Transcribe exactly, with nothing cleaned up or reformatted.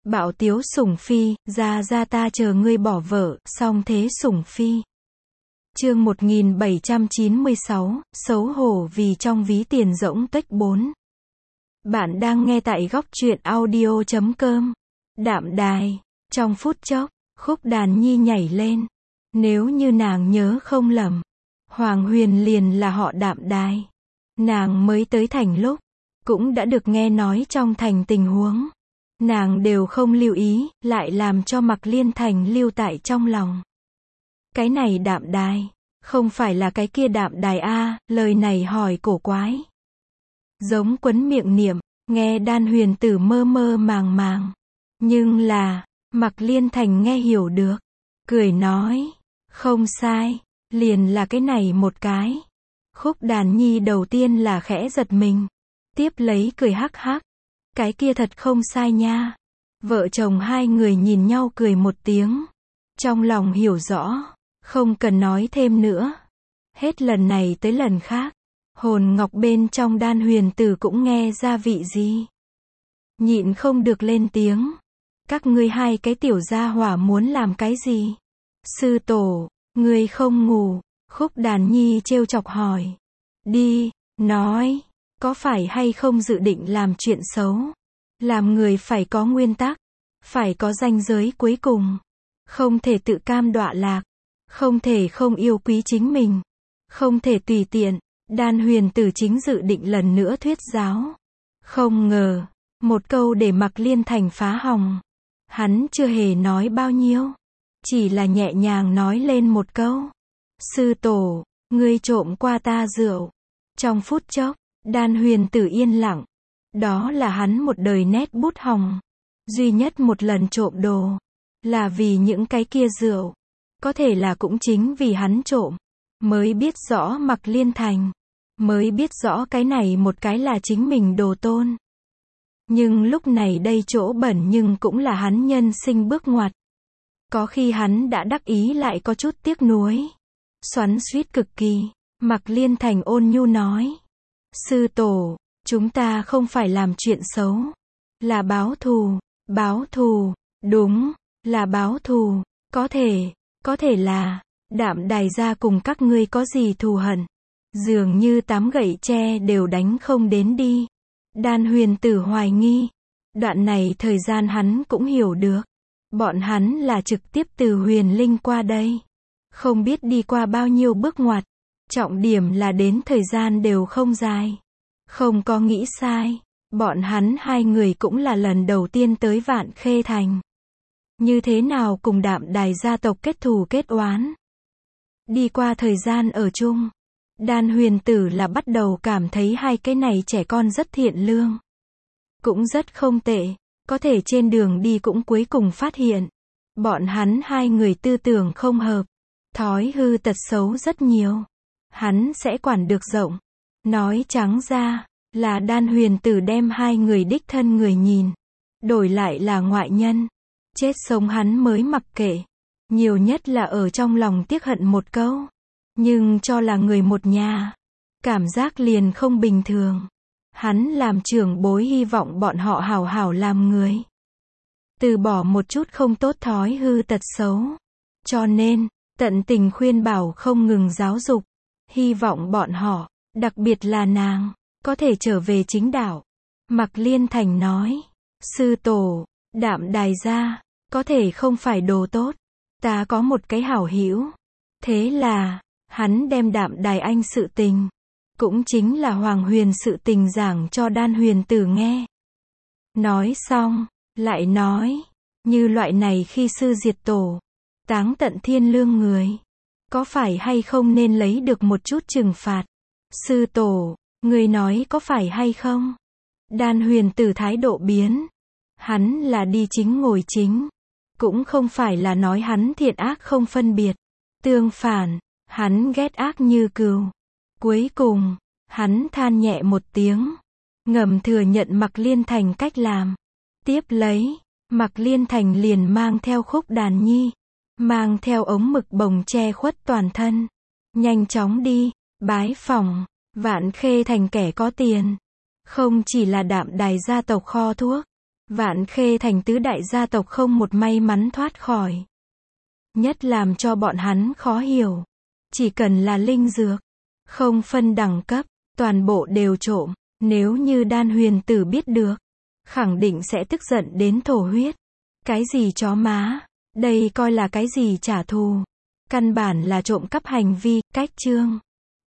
Bạo tiếu sủng phi, ra ra ta chờ ngươi bỏ vợ, song thế sủng phi. Chương một nghìn bảy trăm chín mươi sáu, xấu hổ vì trong ví tiền rỗng tuếch bốn. Bạn đang nghe tại góc truyện audio chấm com. Đạm đài. Trong phút chốc, Khúc Đàn Nhi nhảy lên. Nếu như nàng nhớ không lầm, Hoàng Huyền liền là họ Đạm Đài. Nàng mới tới thành lúc, cũng đã được nghe nói trong thành tình huống. Nàng đều không lưu ý, lại làm cho Mạc Liên Thành lưu tại trong lòng. Cái này Đạm Đài, không phải là cái kia Đạm Đài a, lời này hỏi cổ quái. Giống quấn miệng niệm, nghe Đan Huyền Tử mơ mơ màng màng. Nhưng là, Mạc Liên Thành nghe hiểu được, cười nói, không sai, liền là cái này một cái. Khúc Đàn Nhi đầu tiên là khẽ giật mình, tiếp lấy cười hắc hắc, cái kia thật không sai nha. Vợ chồng hai người nhìn nhau cười một tiếng, trong lòng hiểu rõ, không cần nói thêm nữa. Hết lần này tới lần khác, hồn ngọc bên trong Đan Huyền Tử cũng nghe ra vị gì. Nhịn không được lên tiếng, các ngươi hai cái tiểu gia hỏa muốn làm cái gì? Sư tổ, ngươi không ngủ? Khúc Đàn Nhi trêu chọc hỏi. Đi, nói, có phải hay không dự định làm chuyện xấu? Làm người phải có nguyên tắc, phải có ranh giới cuối cùng, không thể tự cam đọa lạc, không thể không yêu quý chính mình, không thể tùy tiện. Đan Huyền Tử chính dự định lần nữa thuyết giáo, không ngờ, một câu để Mạc Liên Thành phá hỏng. Hắn chưa hề nói bao nhiêu, chỉ là nhẹ nhàng nói lên một câu. Sư tổ, ngươi trộm qua ta rượu. Trong phút chốc, Đan Huyền Tử yên lặng. Đó là hắn một đời nét bút hồng. Duy nhất một lần trộm đồ, là vì những cái kia rượu. Có thể là cũng chính vì hắn trộm, mới biết rõ Mạc Liên Thành, mới biết rõ cái này một cái là chính mình đồ tôn. Nhưng lúc này đây chỗ bẩn nhưng cũng là hắn nhân sinh bước ngoặt. Có khi hắn đã đắc ý lại có chút tiếc nuối. Xoắn xuýt cực kỳ, Mạc Liên Thành ôn nhu nói. Sư tổ, chúng ta không phải làm chuyện xấu, là báo thù, báo thù, đúng, là báo thù, có thể, có thể là, Đạm Đài gia cùng các ngươi có gì thù hận, dường như tám gậy tre đều đánh không đến đi. Đan Huyền Tử hoài nghi, đoạn này thời gian hắn cũng hiểu được, bọn hắn là trực tiếp từ Huyền Linh qua đây, không biết đi qua bao nhiêu bước ngoặt, trọng điểm là đến thời gian đều không dài, không có nghĩ sai, bọn hắn hai người cũng là lần đầu tiên tới Vạn Khê Thành. Như thế nào cùng Đạm Đài gia tộc kết thù kết oán? Đi qua thời gian ở chung, Đan Huyền Tử là bắt đầu cảm thấy hai cái này trẻ con rất thiện lương, cũng rất không tệ, có thể trên đường đi cũng cuối cùng phát hiện, bọn hắn hai người tư tưởng không hợp, thói hư tật xấu rất nhiều, hắn sẽ quản được rộng. Nói trắng ra, là Đan Huyền Tử đem hai người đích thân người nhìn, đổi lại là ngoại nhân, chết sống hắn mới mặc kệ, nhiều nhất là ở trong lòng tiếc hận một câu. Nhưng cho là người một nhà, cảm giác liền không bình thường. Hắn làm trưởng bối hy vọng bọn họ hảo hảo làm người, từ bỏ một chút không tốt thói hư tật xấu. Cho nên, tận tình khuyên bảo không ngừng giáo dục, hy vọng bọn họ, đặc biệt là nàng, có thể trở về chính đạo. Mạc Liên Thành nói, sư tổ, Đạm Đài gia, có thể không phải đồ tốt, ta có một cái hảo hữu. Thế là, hắn đem Đạm Đài anh sự tình, cũng chính là Hoàng Huyền sự tình giảng cho Đan Huyền Tử nghe. Nói xong, lại nói, như loại này khi sư diệt tổ, táng tận thiên lương người, có phải hay không nên lấy được một chút trừng phạt? Sư tổ, người nói có phải hay không? Đan Huyền Tử thái độ biến, hắn là đi chính ngồi chính, cũng không phải là nói hắn thiện ác không phân biệt, tương phản, hắn ghét ác như cừu. Cuối cùng, hắn than nhẹ một tiếng, ngầm thừa nhận Mạc Liên Thành cách làm. Tiếp lấy, Mạc Liên Thành liền mang theo Khúc Đàn Nhi, mang theo ống mực bồng che khuất toàn thân, nhanh chóng đi, bái phỏng, Vạn Khê Thành kẻ có tiền. Không chỉ là Đạm Đài gia tộc kho thuốc, Vạn Khê thành tứ đại gia tộc không một may mắn thoát khỏi. Nhất làm cho bọn hắn khó hiểu. Chỉ cần là linh dược, không phân đẳng cấp, toàn bộ đều trộm. Nếu như Đan Huyền Tử biết được, khẳng định sẽ tức giận đến thổ huyết. Cái gì chó má, đây coi là cái gì trả thù. Căn bản là trộm cắp hành vi, cách chương.